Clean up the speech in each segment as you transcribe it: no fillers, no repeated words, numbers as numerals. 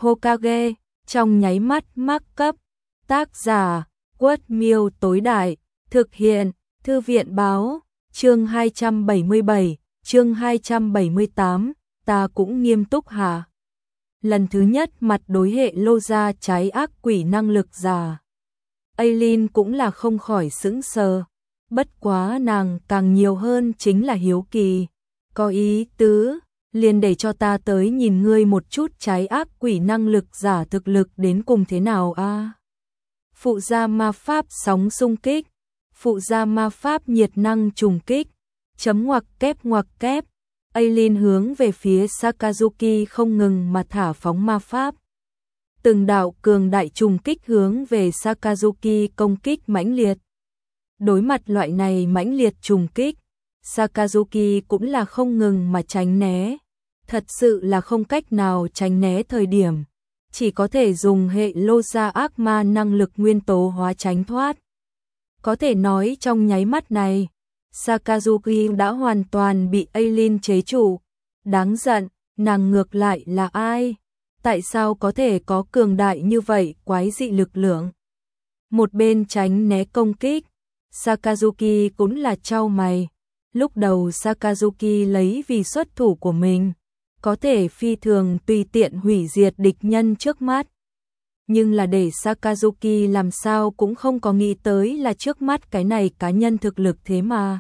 Hokage, trong nháy mắt mắc cấp. Tác giả, Quất Miêu tối đại, thực hiện, Thư viện báo, chương 277, chương 278, ta cũng nghiêm túc hả? Lần thứ nhất mặt đối hệ lô ra trái ác quỷ năng lực giả. Aileen cũng là không khỏi sững sờ, bất quá nàng càng nhiều hơn chính là hiếu kỳ. Có ý tứ, liền để cho ta tới nhìn ngươi một chút trái ác quỷ năng lực giả thực lực đến cùng thế nào a. Phụ gia ma pháp sóng xung kích, phụ gia ma pháp nhiệt năng trùng kích, chấm ngoặc kép. Aileen hướng về phía Sakazuki không ngừng mà thả phóng ma pháp. Từng đạo cường đại trùng kích hướng về Sakazuki công kích mãnh liệt. Đối mặt loại này mãnh liệt trùng kích, Sakazuki cũng là không ngừng mà tránh né. Thật sự là không cách nào tránh né thời điểm, chỉ có thể dùng hệ lô gia ác ma năng lực nguyên tố hóa tránh thoát. Có thể nói trong nháy mắt này, Sakazuki đã hoàn toàn bị Aileen chế trụ. Đáng giận, nàng ngược lại là ai? Tại sao có thể có cường đại như vậy quái dị lực lượng? Một bên tránh né công kích, Sakazuki cũng là chau mày. Lúc đầu Sakazuki lấy vì xuất thủ của mình, có thể phi thường tùy tiện hủy diệt địch nhân trước mắt. Nhưng là để Sakazuki làm sao cũng không có nghĩ tới là trước mắt cái này cá nhân thực lực thế mà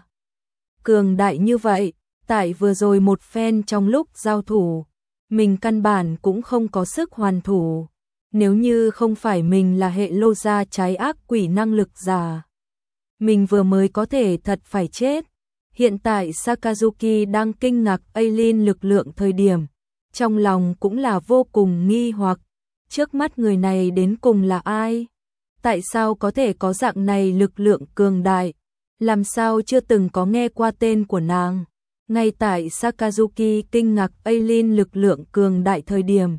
cường đại như vậy. Tại vừa rồi một phen trong lúc giao thủ, mình căn bản cũng không có sức hoàn thủ. Nếu như không phải mình là hệ lô gia trái ác quỷ năng lực giả, mình vừa mới có thể thật phải chết. Hiện tại Sakazuki đang kinh ngạc Aileen lực lượng thời điểm, trong lòng cũng là vô cùng nghi hoặc. Trước mắt người này đến cùng là ai? Tại sao có thể có dạng này lực lượng cường đại? Làm sao chưa từng có nghe qua tên của nàng? Ngay tại Sakazuki kinh ngạc Aileen lực lượng cường đại thời điểm,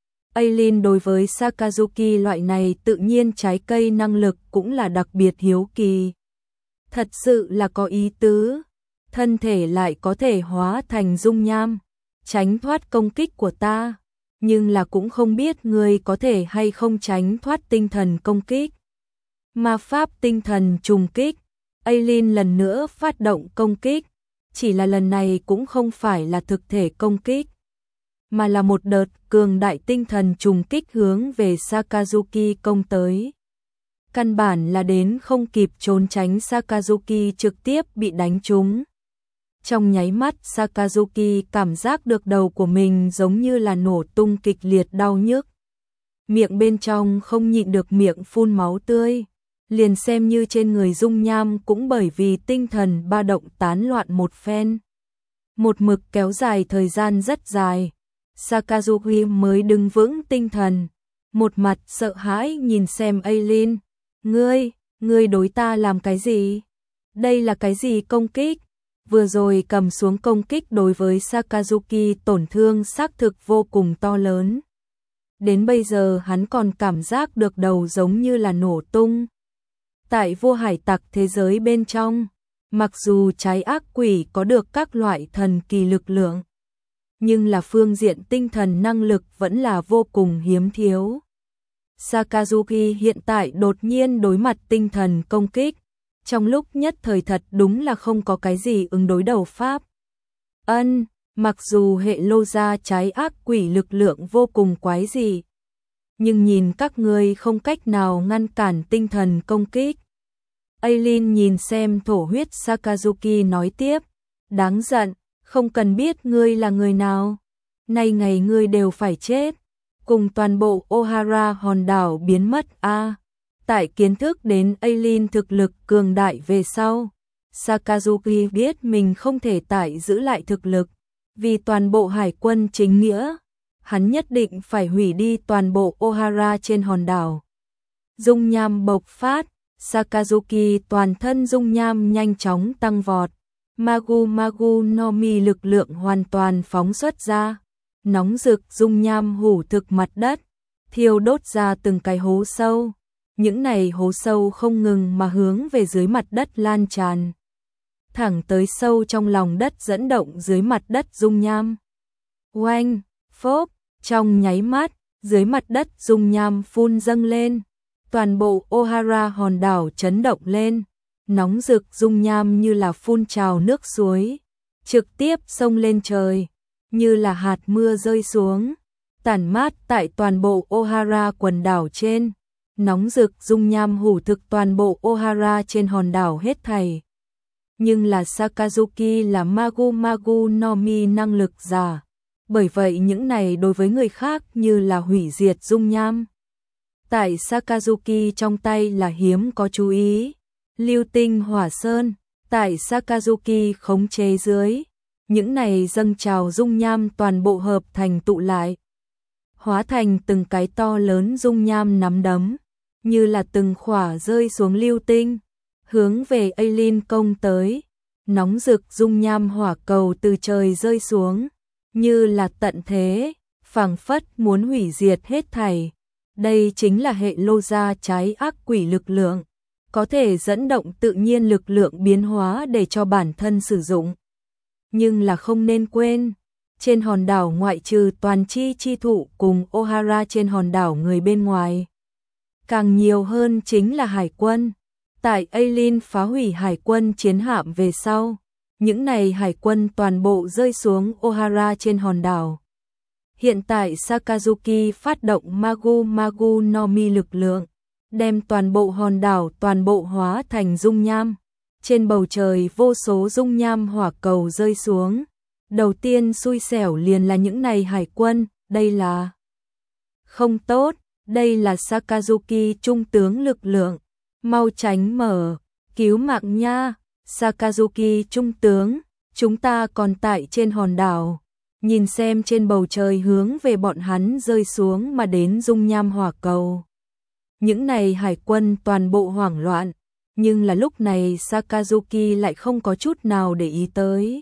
Aileen đối với Sakazuki loại này tự nhiên trái cây năng lực cũng là đặc biệt hiếu kỳ. Thật sự là có ý tứ, thân thể lại có thể hóa thành dung nham, tránh thoát công kích của ta, nhưng là cũng không biết người có thể hay không tránh thoát tinh thần công kích. Ma pháp tinh thần trùng kích, Aileen lần nữa phát động công kích, chỉ là lần này cũng không phải là thực thể công kích, mà là một đợt cường đại tinh thần trùng kích hướng về Sakazuki công tới. Căn bản là đến không kịp trốn tránh, Sakazuki trực tiếp bị đánh trúng. Trong nháy mắt Sakazuki cảm giác được đầu của mình giống như là nổ tung kịch liệt đau nhức. Miệng bên trong không nhịn được miệng phun máu tươi. Liền xem như trên người dung nham cũng bởi vì tinh thần ba động tán loạn một phen. Một mực kéo dài thời gian rất dài, Sakazuki mới đứng vững tinh thần. Một mặt sợ hãi nhìn xem Aileen. Ngươi đối ta làm cái gì? Đây là cái gì công kích? Vừa rồi cầm xuống công kích đối với Sakazuki tổn thương xác thực vô cùng to lớn. Đến bây giờ hắn còn cảm giác được đầu giống như là nổ tung. Tại vô hải tặc thế giới bên trong, mặc dù trái ác quỷ có được các loại thần kỳ lực lượng, nhưng là phương diện tinh thần năng lực vẫn là vô cùng hiếm thiếu. Sakazuki hiện tại đột nhiên đối mặt tinh thần công kích, trong lúc nhất thời thật đúng là không có cái gì ứng đối đầu pháp. Mặc dù hệ lô gia trái ác quỷ lực lượng vô cùng quái dị, nhưng nhìn các ngươi không cách nào ngăn cản tinh thần công kích. Aileen nhìn xem thổ huyết Sakazuki nói tiếp, đáng giận, không cần biết ngươi là người nào, nay ngày ngươi đều phải chết, cùng toàn bộ Ohara hòn đảo biến mất a. Tại kiến thức đến Aileen thực lực cường đại về sau, Sakazuki biết mình không thể tại giữ lại thực lực, vì toàn bộ hải quân chính nghĩa, hắn nhất định phải hủy đi toàn bộ Ohara trên hòn đảo. Dung nham bộc phát, Sakazuki toàn thân dung nham nhanh chóng tăng vọt, Magu no Mi lực lượng hoàn toàn phóng xuất ra, nóng rực dung nham hủ thực mặt đất, thiêu đốt ra từng cái hố sâu. Những này hố sâu không ngừng mà hướng về dưới mặt đất lan tràn, thẳng tới sâu trong lòng đất dẫn động dưới mặt đất dung nham. Oanh, phốp, trong nháy mắt, Dưới mặt đất dung nham phun dâng lên, toàn bộ Ohara hòn đảo chấn động lên, nóng rực dung nham như là phun trào nước suối, trực tiếp xông lên trời, như là hạt mưa rơi xuống, tản mát tại toàn bộ Ohara quần đảo trên. Nóng rực dung nham hủ thực toàn bộ Ohara trên hòn đảo hết thảy. Nhưng là Sakazuki là Magu Magu no Mi năng lực giả, bởi vậy những này đối với người khác như là hủy diệt dung nham. Tại Sakazuki trong tay là hiếm có chú ý. Lưu tinh hỏa sơn, tại Sakazuki khống chế dưới, những này dâng trào dung nham toàn bộ hợp thành tụ lại, hóa thành từng cái to lớn dung nham nắm đấm, như là từng khỏa rơi xuống lưu tinh, hướng về Aileen công tới. Nóng rực dung nham hỏa cầu từ trời rơi xuống, như là tận thế, phảng phất muốn hủy diệt hết thảy. Đây chính là hệ lô gia trái ác quỷ lực lượng, có thể dẫn động tự nhiên lực lượng biến hóa để cho bản thân sử dụng. Nhưng là không nên quên, trên hòn đảo ngoại trừ toàn chi chi thụ cùng Ohara trên hòn đảo người bên ngoài, càng nhiều hơn chính là hải quân. Tại Aileen phá hủy hải quân chiến hạm về sau, những này hải quân toàn bộ rơi xuống Ohara trên hòn đảo. Hiện tại Sakazuki phát động Magu Magu no Mi lực lượng, đem toàn bộ hòn đảo toàn bộ hóa thành dung nham. Trên bầu trời vô số dung nham hỏa cầu rơi xuống. Đầu tiên xui xẻo liền là những này hải quân, đây là không tốt, đây là Sakazuki trung tướng lực lượng. Mau tránh mở, cứu mạng nha, Sakazuki trung tướng, chúng ta còn tại trên hòn đảo. Nhìn xem trên bầu trời hướng về bọn hắn rơi xuống mà đến dung nham hỏa cầu. Những này hải quân toàn bộ hoảng loạn, nhưng là lúc này Sakazuki lại không có chút nào để ý tới.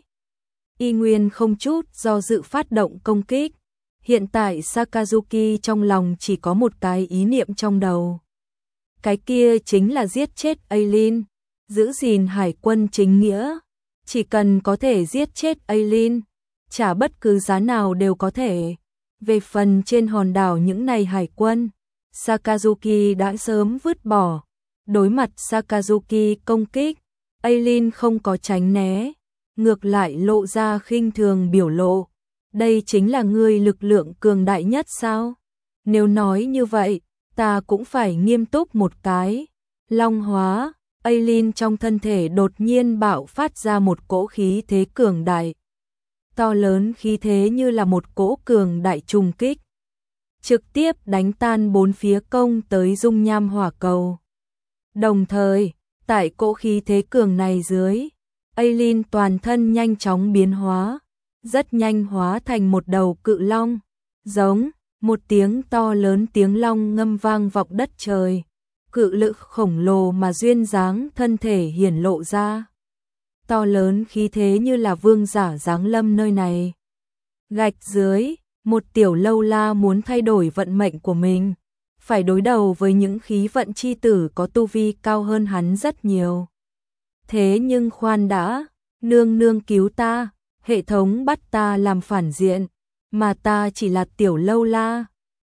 Y nguyên không chút do dự phát động công kích. Hiện tại Sakazuki trong lòng chỉ có một cái ý niệm trong đầu. Cái kia chính là giết chết Aileen, giữ gìn hải quân chính nghĩa. Chỉ cần có thể giết chết Aileen, trả bất cứ giá nào đều có thể. Về phần trên hòn đảo những này hải quân, Sakazuki đã sớm vứt bỏ. Đối mặt Sakazuki công kích, Aileen không có tránh né, ngược lại lộ ra khinh thường biểu lộ. Đây chính là ngươi lực lượng cường đại nhất sao? Nếu nói như vậy, ta cũng phải nghiêm túc một cái. Long hóa, Aileen trong thân thể đột nhiên bạo phát ra một cỗ khí thế cường đại. To lớn khí thế như là một cỗ cường đại trùng kích, trực tiếp đánh tan bốn phía công tới dung nham hỏa cầu. Đồng thời, tại cỗ khí thế cường này dưới, Aileen toàn thân nhanh chóng biến hóa, rất nhanh hóa thành một đầu cự long, giống một tiếng to lớn tiếng long ngâm vang vọng đất trời. Cự lực khổng lồ mà duyên dáng thân thể hiển lộ ra. To lớn khí thế như là vương giả giáng lâm nơi này. Gạch dưới, một tiểu lâu la muốn thay đổi vận mệnh của mình, phải đối đầu với những khí vận chi tử có tu vi cao hơn hắn rất nhiều. Thế nhưng khoan đã, nương nương cứu ta, hệ thống bắt ta làm phản diện, mà ta chỉ là tiểu lâu la.